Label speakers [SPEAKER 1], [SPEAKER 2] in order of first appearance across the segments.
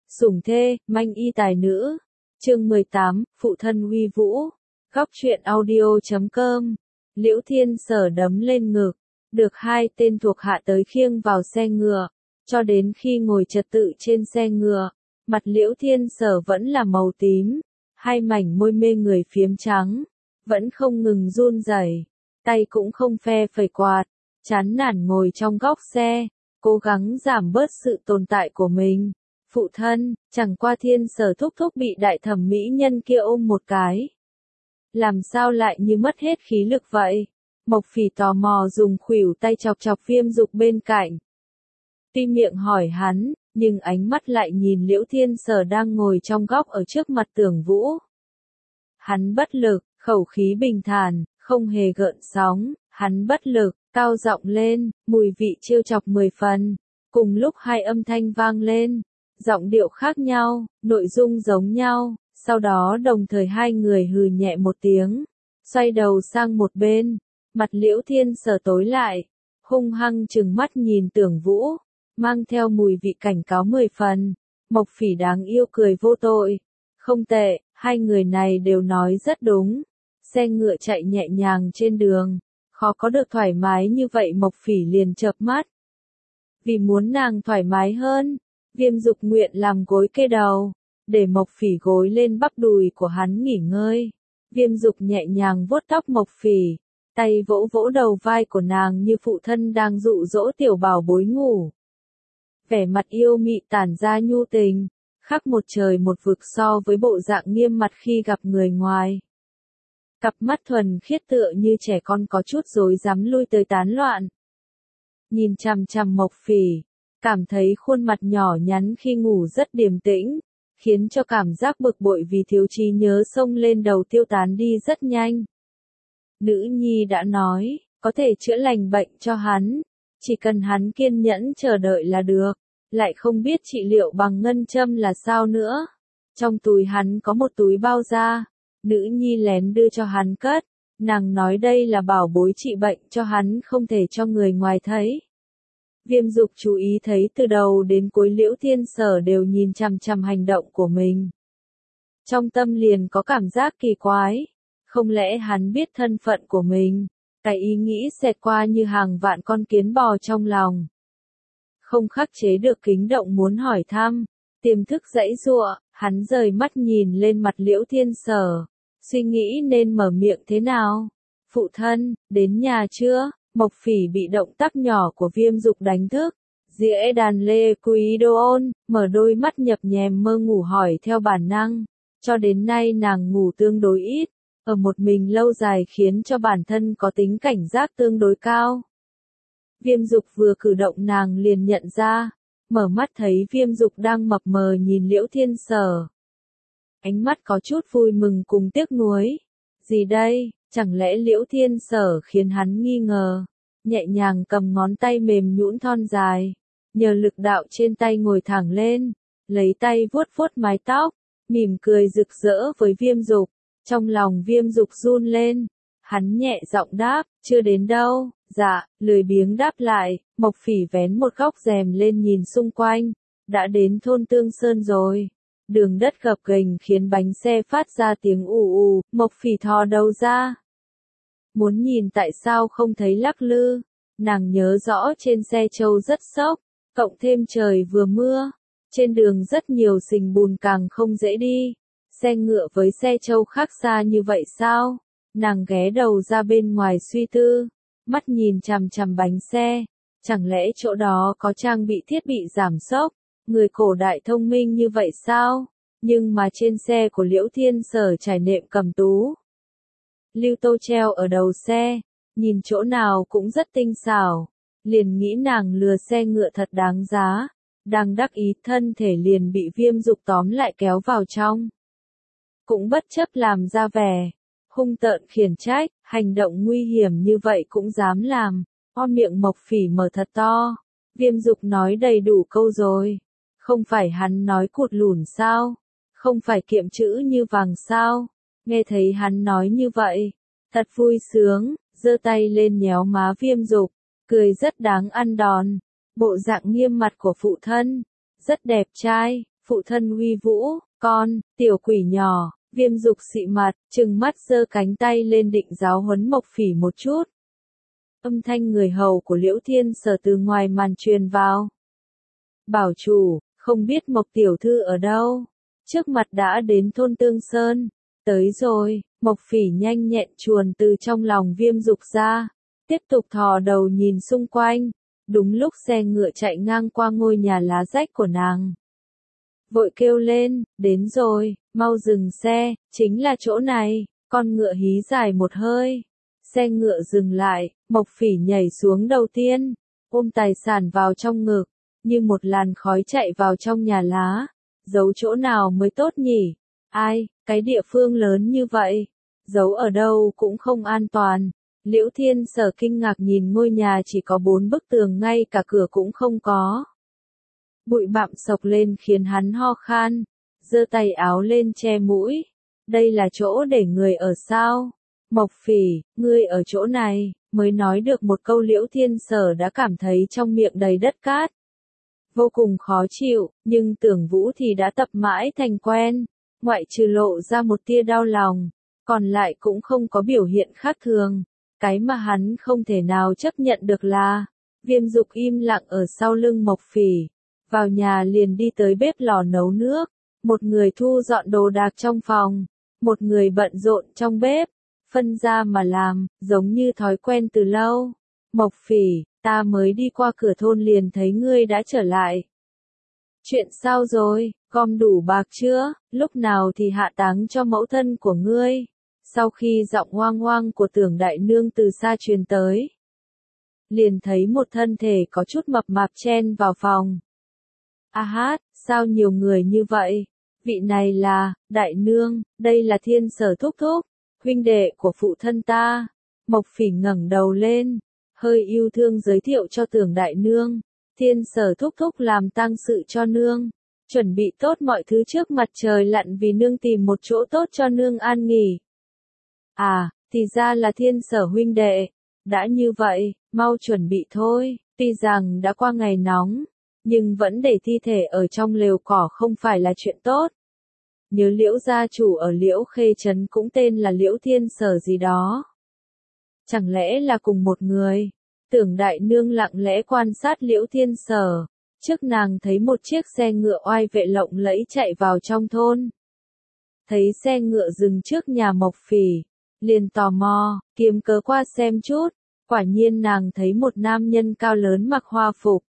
[SPEAKER 1] Sủng thê, manh y tài nữ. Chương 18, phụ thân uy vũ. Góc truyện audio.com. Liễu Thiên Sở đấm lên ngực, được hai tên thuộc hạ tới khiêng vào xe ngựa, cho đến khi ngồi trật tự trên xe ngựa, mặt Liễu Thiên Sở vẫn là màu tím, hai mảnh môi mê người phiếm trắng, vẫn không ngừng run rẩy, tay cũng không phe phẩy quạt, chán nản ngồi trong góc xe, cố gắng giảm bớt sự tồn tại của mình. Phụ thân, chẳng qua Thiên Sở thúc thúc bị đại thẩm mỹ nhân kia ôm một cái. Làm sao lại như mất hết khí lực vậy? Mộc Phỉ tò mò dùng khuỷu tay chọc chọc Viêm Dục bên cạnh. Tuy miệng hỏi hắn, nhưng ánh mắt lại nhìn Liễu Thiên Sở đang ngồi trong góc ở trước mặt Tưởng Vũ. Hắn bất lực, khẩu khí bình thản, không hề gợn sóng, hắn bất lực, cao giọng lên, mùi vị trêu chọc 10 phần. Cùng lúc hai âm thanh vang lên, giọng điệu khác nhau, nội dung giống nhau, sau đó đồng thời hai người hừ nhẹ một tiếng, xoay đầu sang một bên, mặt Liễu Thiên Sở tối lại, hung hăng trừng mắt nhìn Tưởng Vũ, mang theo mùi vị cảnh cáo 10 phần. Mộc Phỉ đáng yêu cười vô tội. Không tệ, hai người này đều nói rất đúng. Xe ngựa chạy nhẹ nhàng trên đường, khó có được thoải mái như vậy. Mộc Phỉ liền chợp mắt. Vì muốn nàng thoải mái hơn, Viêm Dục nguyện làm gối kê đầu, để Mộc Phỉ gối lên bắp đùi của hắn nghỉ ngơi. Viêm Dục nhẹ nhàng vuốt tóc Mộc Phỉ, tay vỗ vỗ đầu vai của nàng như phụ thân đang dụ dỗ tiểu bảo bối ngủ. Vẻ mặt yêu mị tản ra nhu tình, khác một trời một vực so với bộ dạng nghiêm mặt khi gặp người ngoài. Cặp mắt thuần khiết tựa như trẻ con có chút rối rắm lui tới tán loạn. Nhìn chằm chằm Mộc Phỉ, cảm thấy khuôn mặt nhỏ nhắn khi ngủ rất điềm tĩnh, khiến cho cảm giác bực bội vì thiếu trí nhớ xông lên đầu tiêu tán đi rất nhanh. Nữ nhi đã nói, có thể chữa lành bệnh cho hắn, chỉ cần hắn kiên nhẫn chờ đợi là được, lại không biết trị liệu bằng ngân châm là sao nữa. Trong túi hắn có một túi bao da, nữ nhi lén đưa cho hắn cất, nàng nói đây là bảo bối trị bệnh cho hắn không thể cho người ngoài thấy. Viêm Dục chú ý thấy từ đầu đến cuối Liễu Thiên Sở đều nhìn chằm chằm hành động của mình. Trong tâm liền có cảm giác kỳ quái, không lẽ hắn biết thân phận của mình? Cái ý nghĩ xẹt qua như hàng vạn con kiến bò trong lòng. Không khắc chế được kích động muốn hỏi thăm, tiềm thức giãy giụa, hắn rời mắt nhìn lên mặt Liễu Thiên Sở, suy nghĩ nên mở miệng thế nào. Phụ thân, đến nhà chưa? Mộc Phỉ bị động tác nhỏ của Viêm Dục đánh thức. Dĩa đàn lê quý đô ôn, mở đôi mắt nhập nhèm mơ ngủ hỏi theo bản năng. Cho đến nay nàng ngủ tương đối ít, ở một mình lâu dài khiến cho bản thân có tính cảnh giác tương đối cao. Viêm Dục vừa cử động nàng liền nhận ra, mở mắt thấy Viêm Dục đang mập mờ nhìn Liễu Thiên Sở. Ánh mắt có chút vui mừng cùng tiếc nuối. Gì đây, chẳng lẽ Liễu Thiên Sở khiến hắn nghi ngờ, nhẹ nhàng cầm ngón tay mềm nhũn thon dài, nhờ lực đạo trên tay ngồi thẳng lên, lấy tay vuốt vuốt mái tóc, mỉm cười rực rỡ với Viêm Dục. Trong lòng Viêm Dục run lên, hắn nhẹ giọng đáp, chưa đến đâu. Dạ, lười biếng đáp lại. Mộc Phỉ vén một góc rèm lên nhìn xung quanh, đã đến thôn Tương Sơn rồi. Đường đất gập ghềnh khiến bánh xe phát ra tiếng ù ù. Mộc Phỉ thò đầu ra, muốn nhìn tại sao không thấy lắc lư. Nàng nhớ rõ trên xe trâu rất xốc, cộng thêm trời vừa mưa, trên đường rất nhiều sình bùn càng không dễ đi. Xe ngựa với xe trâu khác xa như vậy sao? Nàng ghé đầu ra bên ngoài suy tư, mắt nhìn chằm chằm bánh xe, chẳng lẽ chỗ đó có trang bị thiết bị giảm xốc, người cổ đại thông minh như vậy sao? Nhưng mà trên xe của Liễu Thiên Sở trải nệm cầm tú, lưu tô treo ở đầu xe, nhìn chỗ nào cũng rất tinh xảo, liền nghĩ nàng lừa xe ngựa thật đáng giá, đang đắc ý thân thể liền bị Viêm Dục tóm lại kéo vào trong. Cũng bất chấp làm ra vẻ hung tợn khiển trách, hành động nguy hiểm như vậy cũng dám làm. Miệng Mộc Phỉ mở thật to. Viêm Dục nói đầy đủ câu rồi. Không phải hắn nói cụt lủn sao? Không phải kiệm chữ như vàng sao? Nghe thấy hắn nói như vậy, thật vui sướng, giơ tay lên nhéo má Viêm Dục, cười rất đáng ăn đòn. Bộ dạng nghiêm mặt của phụ thân, rất đẹp trai. Phụ thân uy vũ, con, tiểu quỷ nhỏ, Viêm Dục xị mặt, trừng mắt giơ cánh tay lên định giáo huấn Mộc Phỉ một chút. Âm thanh người hầu của Liễu Thiên Sở từ ngoài màn truyền vào. Bảo chủ, không biết Mộc tiểu thư ở đâu. Trước mặt đã đến thôn Tương Sơn. Tới rồi, Mộc Phỉ nhanh nhẹn chuồn từ trong lòng Viêm Dục ra. Tiếp tục thò đầu nhìn xung quanh. Đúng lúc xe ngựa chạy ngang qua ngôi nhà lá rách của nàng. Vội kêu lên, đến rồi, mau dừng xe, chính là chỗ này. Con ngựa hí dài một hơi. Xe ngựa dừng lại, Mộc Phỉ nhảy xuống đầu tiên, ôm tài sản vào trong ngực, như một làn khói chạy vào trong nhà lá. Giấu chỗ nào mới tốt nhỉ? Ai, cái địa phương lớn như vậy, giấu ở đâu cũng không an toàn. Liễu Thiên Sở kinh ngạc nhìn ngôi nhà chỉ có 4 bức tường, ngay cả cửa cũng không có. Bụi bặm sộc lên khiến hắn ho khan, giơ tay áo lên che mũi. Đây là chỗ để người ở sao? Mộc Phỉ, ngươi ở chỗ này, mới nói được một câu Liễu Thiên Sở đã cảm thấy trong miệng đầy đất cát. Vô cùng khó chịu, nhưng Tưởng Vũ thì đã tập mãi thành quen, ngoại trừ lộ ra một tia đau lòng, còn lại cũng không có biểu hiện khác thường. Cái mà hắn không thể nào chấp nhận được là, Viêm Dục im lặng ở sau lưng Mộc Phỉ, vào nhà liền đi tới bếp lò nấu nước, một người thu dọn đồ đạc trong phòng, một người bận rộn trong bếp. Phân ra mà làm, giống như thói quen từ lâu. Mộc Phỉ, ta mới đi qua cửa thôn liền thấy ngươi đã trở lại. Chuyện sao rồi, gom đủ bạc chưa, lúc nào thì hạ táng cho mẫu thân của ngươi? Sau khi giọng hoang hoang của Tưởng đại nương từ xa truyền tới, liền thấy một thân thể có chút mập mạp chen vào phòng. A hát, sao nhiều người như vậy? Vị này là, đại nương, đây là Thiên Sở thúc thúc, huynh đệ của phụ thân ta. Mộc Phỉ ngẩng đầu lên, hơi yêu thương giới thiệu cho Tưởng đại nương. Thiên Sở thúc thúc làm tang sự cho nương, chuẩn bị tốt mọi thứ trước mặt trời lặn vì nương tìm một chỗ tốt cho nương an nghỉ. À, thì ra là Thiên Sở huynh đệ. Đã như vậy, mau chuẩn bị thôi. Tuy rằng đã qua ngày nóng, nhưng vẫn để thi thể ở trong lều cỏ không phải là chuyện tốt. Nhớ Liễu gia chủ ở Liễu Khê Trấn cũng tên là Liễu Thiên Sở gì đó. Chẳng lẽ là cùng một người? Tưởng đại nương lặng lẽ quan sát Liễu Thiên Sở. Trước nàng thấy một chiếc xe ngựa oai vệ lộng lẫy chạy vào trong thôn. Thấy xe ngựa dừng trước nhà Mộc Phỉ, liền tò mò, kiếm cớ qua xem chút. Quả nhiên nàng thấy một nam nhân cao lớn mặc hoa phục.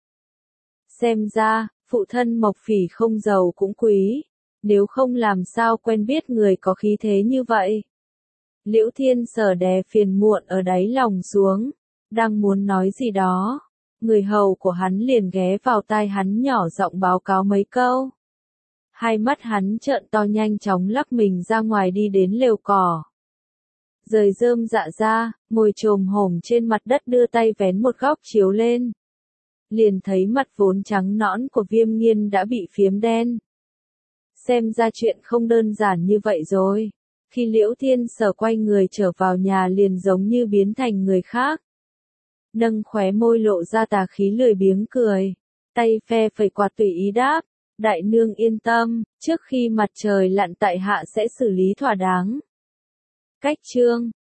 [SPEAKER 1] Xem ra, phụ thân Mộc Phỉ không giàu cũng quý. Nếu không làm sao quen biết người có khí thế như vậy. Liễu Thiên Sở đè phiền muộn ở đáy lòng xuống, đang muốn nói gì đó. Người hầu của hắn liền ghé vào tai hắn nhỏ giọng báo cáo mấy câu. Hai mắt hắn trợn to, nhanh chóng lắc mình ra ngoài đi đến lều cỏ. Rời rơm dạ ra, ngồi chồm hổm trên mặt đất đưa tay vén một góc chiếu lên. Liền thấy mặt vốn trắng nõn của Viêm Nghiên đã bị phiếm đen. Xem ra chuyện không đơn giản như vậy rồi. Khi Liễu Thiên Sở quay người trở vào nhà liền giống như biến thành người khác. Nâng khóe môi lộ ra tà khí lười biếng cười. Tay phe phẩy quạt tùy ý đáp. Đại nương yên tâm, trước khi mặt trời lặn tại hạ sẽ xử lý thỏa đáng. Cách chương